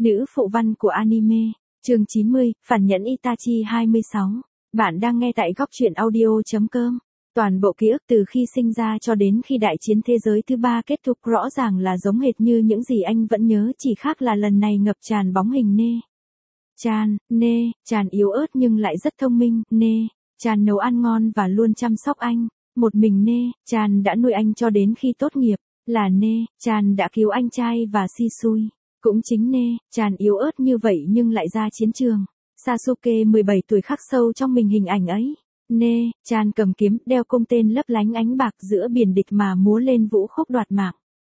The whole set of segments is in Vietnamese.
Nữ phụ văn của anime, chương 90, phản nhẫn Itachi 26. Bạn đang nghe tại góc truyện audio.com. Toàn bộ ký ức từ khi sinh ra cho đến khi đại chiến thế giới thứ 3 kết thúc rõ ràng là giống hệt như những gì anh vẫn nhớ, chỉ khác là lần này ngập tràn bóng hình Chan yếu ớt nhưng lại rất thông minh, Chan nấu ăn ngon và luôn chăm sóc anh. Một mình Chan đã nuôi anh cho đến khi tốt nghiệp, là Chan đã cứu anh trai và Shisui. Cũng chính Chan yếu ớt như vậy nhưng lại ra chiến trường. Sasuke 17 tuổi khắc sâu trong mình hình ảnh ấy. Chan cầm kiếm, đeo cung tên lấp lánh ánh bạc giữa biển địch mà múa lên vũ khúc đoạt mạng.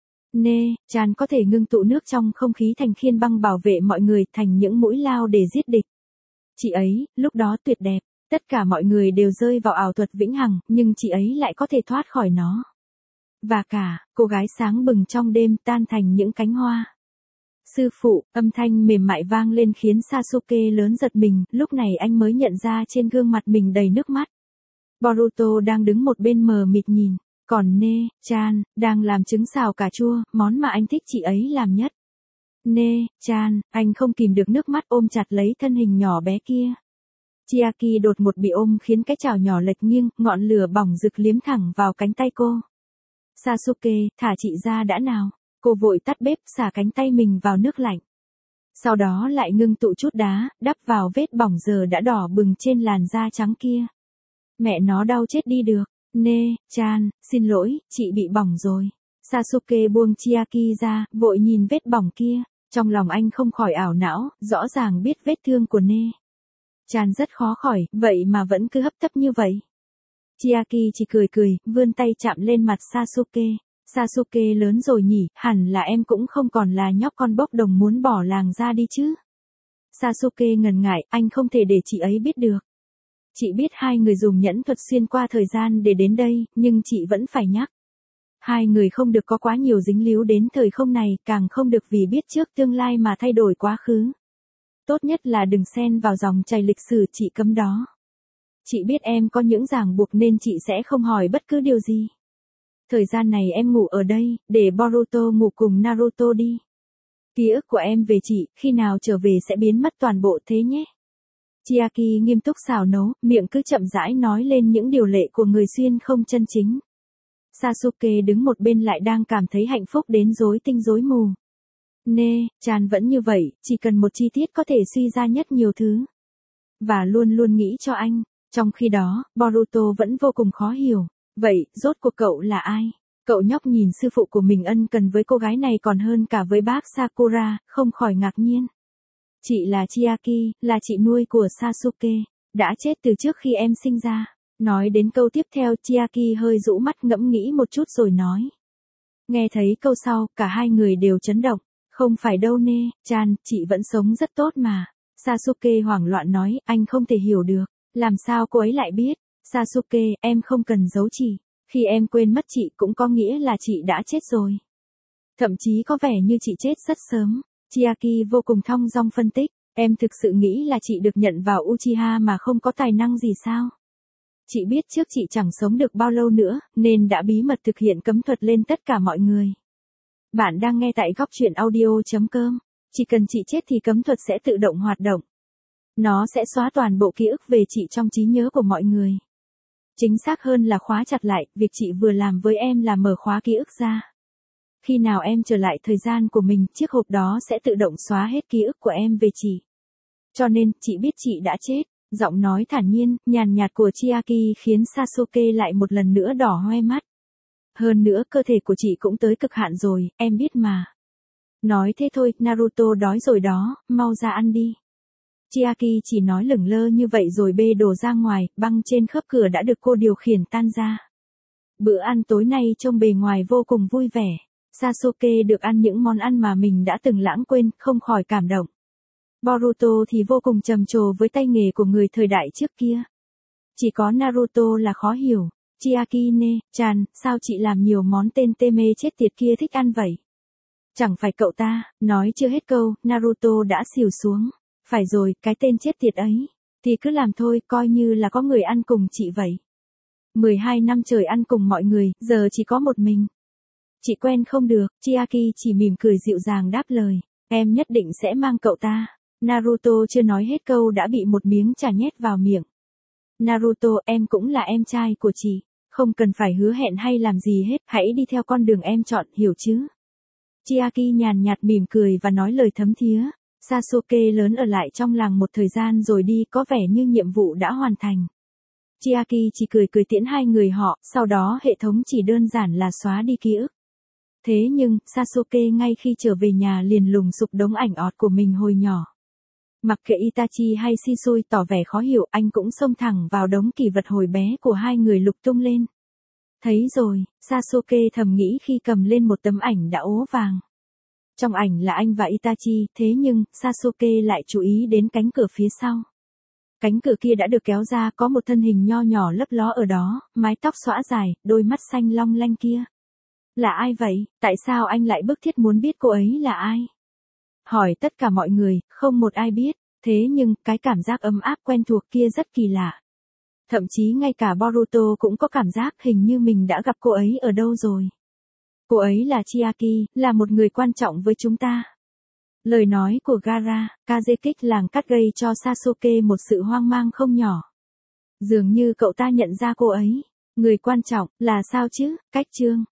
Chan có thể ngưng tụ nước trong không khí thành khiên băng bảo vệ mọi người, thành những mũi lao để giết địch. Chị ấy, lúc đó tuyệt đẹp, tất cả mọi người đều rơi vào ảo thuật vĩnh hằng, nhưng chị ấy lại có thể thoát khỏi nó. Và cả, cô gái sáng bừng trong đêm tan thành những cánh hoa. Sư phụ, âm thanh mềm mại vang lên khiến Sasuke lớn giật mình, lúc này anh mới nhận ra trên gương mặt mình đầy nước mắt. Boruto đang đứng một bên mờ mịt nhìn, còn Chan, đang làm trứng xào cà chua, món mà anh thích chị ấy làm nhất. Chan, anh không kìm được nước mắt ôm chặt lấy thân hình nhỏ bé kia. Chiaki đột ngột bị ôm khiến cái chảo nhỏ lệch nghiêng, ngọn lửa bỏng rực liếm thẳng vào cánh tay cô. Sasuke, thả chị ra đã nào. Cô vội tắt bếp, xả cánh tay mình vào nước lạnh. Sau đó lại ngưng tụ chút đá, đắp vào vết bỏng giờ đã đỏ bừng trên làn da trắng kia. Mẹ nó đau chết đi được. Chan, xin lỗi, chị bị bỏng rồi. Sasuke buông Chiaki ra, vội nhìn vết bỏng kia. Trong lòng anh không khỏi ảo não, rõ ràng biết vết thương của Chan rất khó khỏi, vậy mà vẫn cứ hấp tấp như vậy. Chiaki chỉ cười, vươn tay chạm lên mặt Sasuke. Sasuke lớn rồi nhỉ, hẳn là em cũng không còn là nhóc con bốc đồng muốn bỏ làng ra đi chứ. Sasuke ngần ngại, anh không thể để chị ấy biết được. Chị biết hai người dùng nhẫn thuật xuyên qua thời gian để đến đây, nhưng chị vẫn phải nhắc. Hai người không được có quá nhiều dính líu đến thời không này, càng không được vì biết trước tương lai mà thay đổi quá khứ. Tốt nhất là đừng xen vào dòng chảy lịch sử, chị cấm đó. Chị biết em có những ràng buộc nên chị sẽ không hỏi bất cứ điều gì. Thời gian này em ngủ ở đây, để Boruto ngủ cùng Naruto đi. Ký ức của em về chị, khi nào trở về sẽ biến mất toàn bộ thế nhé. Chiaki nghiêm túc xào nấu, miệng cứ chậm rãi nói lên những điều lệ của người xuyên không chân chính. Sasuke đứng một bên lại đang cảm thấy hạnh phúc đến rối tinh rối mù. Chan vẫn như vậy, chỉ cần một chi tiết có thể suy ra nhất nhiều thứ. Và luôn luôn nghĩ cho anh. Trong khi đó, Boruto vẫn vô cùng khó hiểu. Vậy, rốt cuộc cậu là ai? Cậu nhóc nhìn sư phụ của mình ân cần với cô gái này còn hơn cả với bác Sakura, không khỏi ngạc nhiên. Chị là Chiaki, là chị nuôi của Sasuke, đã chết từ trước khi em sinh ra. Nói đến câu tiếp theo, Chiaki hơi rũ mắt ngẫm nghĩ một chút rồi nói. Nghe thấy câu sau, cả hai người đều chấn động. Không phải đâu Chan, chị vẫn sống rất tốt mà. Sasuke hoảng loạn nói, anh không thể hiểu được. Làm sao cô ấy lại biết? Sasuke, em không cần giấu chị. Khi em quên mất chị cũng có nghĩa là chị đã chết rồi. Thậm chí có vẻ như chị chết rất sớm. Chiaki vô cùng thong dong phân tích. Em thực sự nghĩ là chị được nhận vào Uchiha mà không có tài năng gì sao? Chị biết trước chị chẳng sống được bao lâu nữa, nên đã bí mật thực hiện cấm thuật lên tất cả mọi người. Bạn đang nghe tại góc truyện audio.com. Chỉ cần chị chết thì cấm thuật sẽ tự động hoạt động. Nó sẽ xóa toàn bộ ký ức về chị trong trí nhớ của mọi người. Chính xác hơn là khóa chặt lại, việc chị vừa làm với em là mở khóa ký ức ra. Khi nào em trở lại thời gian của mình, chiếc hộp đó sẽ tự động xóa hết ký ức của em về chị. Cho nên, chị biết chị đã chết. Giọng nói thản nhiên, nhàn nhạt của Chiaki khiến Sasuke lại một lần nữa đỏ hoe mắt. Hơn nữa cơ thể của chị cũng tới cực hạn rồi, em biết mà. Nói thế thôi, Naruto đói rồi đó, mau ra ăn đi. Chiaki chỉ nói lửng lơ như vậy rồi bê đồ ra ngoài, băng trên khớp cửa đã được cô điều khiển tan ra. Bữa ăn tối nay trông bề ngoài vô cùng vui vẻ. Sasuke được ăn những món ăn mà mình đã từng lãng quên, không khỏi cảm động. Boruto thì vô cùng trầm trồ với tay nghề của người thời đại trước kia. Chỉ có Naruto là khó hiểu. Chiaki Chan, sao chị làm nhiều món tên tê mê chết tiệt kia thích ăn vậy? Chẳng phải cậu ta, nói chưa hết câu, Naruto đã xỉu xuống. Phải rồi, cái tên chết tiệt ấy. Thì cứ làm thôi, coi như là có người ăn cùng chị vậy. 12 năm trời ăn cùng mọi người, giờ chỉ có một mình. Chị quen không được, Chiaki chỉ mỉm cười dịu dàng đáp lời. Em nhất định sẽ mang cậu ta. Naruto chưa nói hết câu đã bị một miếng trà nhét vào miệng. Naruto, em cũng là em trai của chị. Không cần phải hứa hẹn hay làm gì hết, hãy đi theo con đường em chọn, hiểu chứ? Chiaki nhàn nhạt mỉm cười và nói lời thấm thía. Sasuke lớn ở lại trong làng một thời gian rồi đi, có vẻ như nhiệm vụ đã hoàn thành. Chiaki chỉ cười cười tiễn hai người họ, sau đó hệ thống chỉ đơn giản là xóa đi ký ức. Thế nhưng, Sasuke ngay khi trở về nhà liền lùng sục đống ảnh ọt của mình hồi nhỏ. Mặc kệ Itachi hay Shisui tỏ vẻ khó hiểu, anh cũng xông thẳng vào đống kỷ vật hồi bé của hai người lục tung lên. Thấy rồi, Sasuke thầm nghĩ khi cầm lên một tấm ảnh đã ố vàng. Trong ảnh là anh và Itachi, thế nhưng, Sasuke lại chú ý đến cánh cửa phía sau. Cánh cửa kia đã được kéo ra, có một thân hình nho nhỏ lấp ló ở đó, mái tóc xõa dài, đôi mắt xanh long lanh kia. Là ai vậy? Tại sao anh lại bức thiết muốn biết cô ấy là ai? Hỏi tất cả mọi người, không một ai biết, thế nhưng, cái cảm giác ấm áp quen thuộc kia rất kỳ lạ. Thậm chí ngay cả Boruto cũng có cảm giác hình như mình đã gặp cô ấy ở đâu rồi. Cô ấy là Chiaki, là một người quan trọng với chúng ta. Lời nói của Gaara, Kazekik làng cắt gây cho Sasuke một sự hoang mang không nhỏ. Dường như cậu ta nhận ra cô ấy. Người quan trọng, là sao chứ? Cách chương.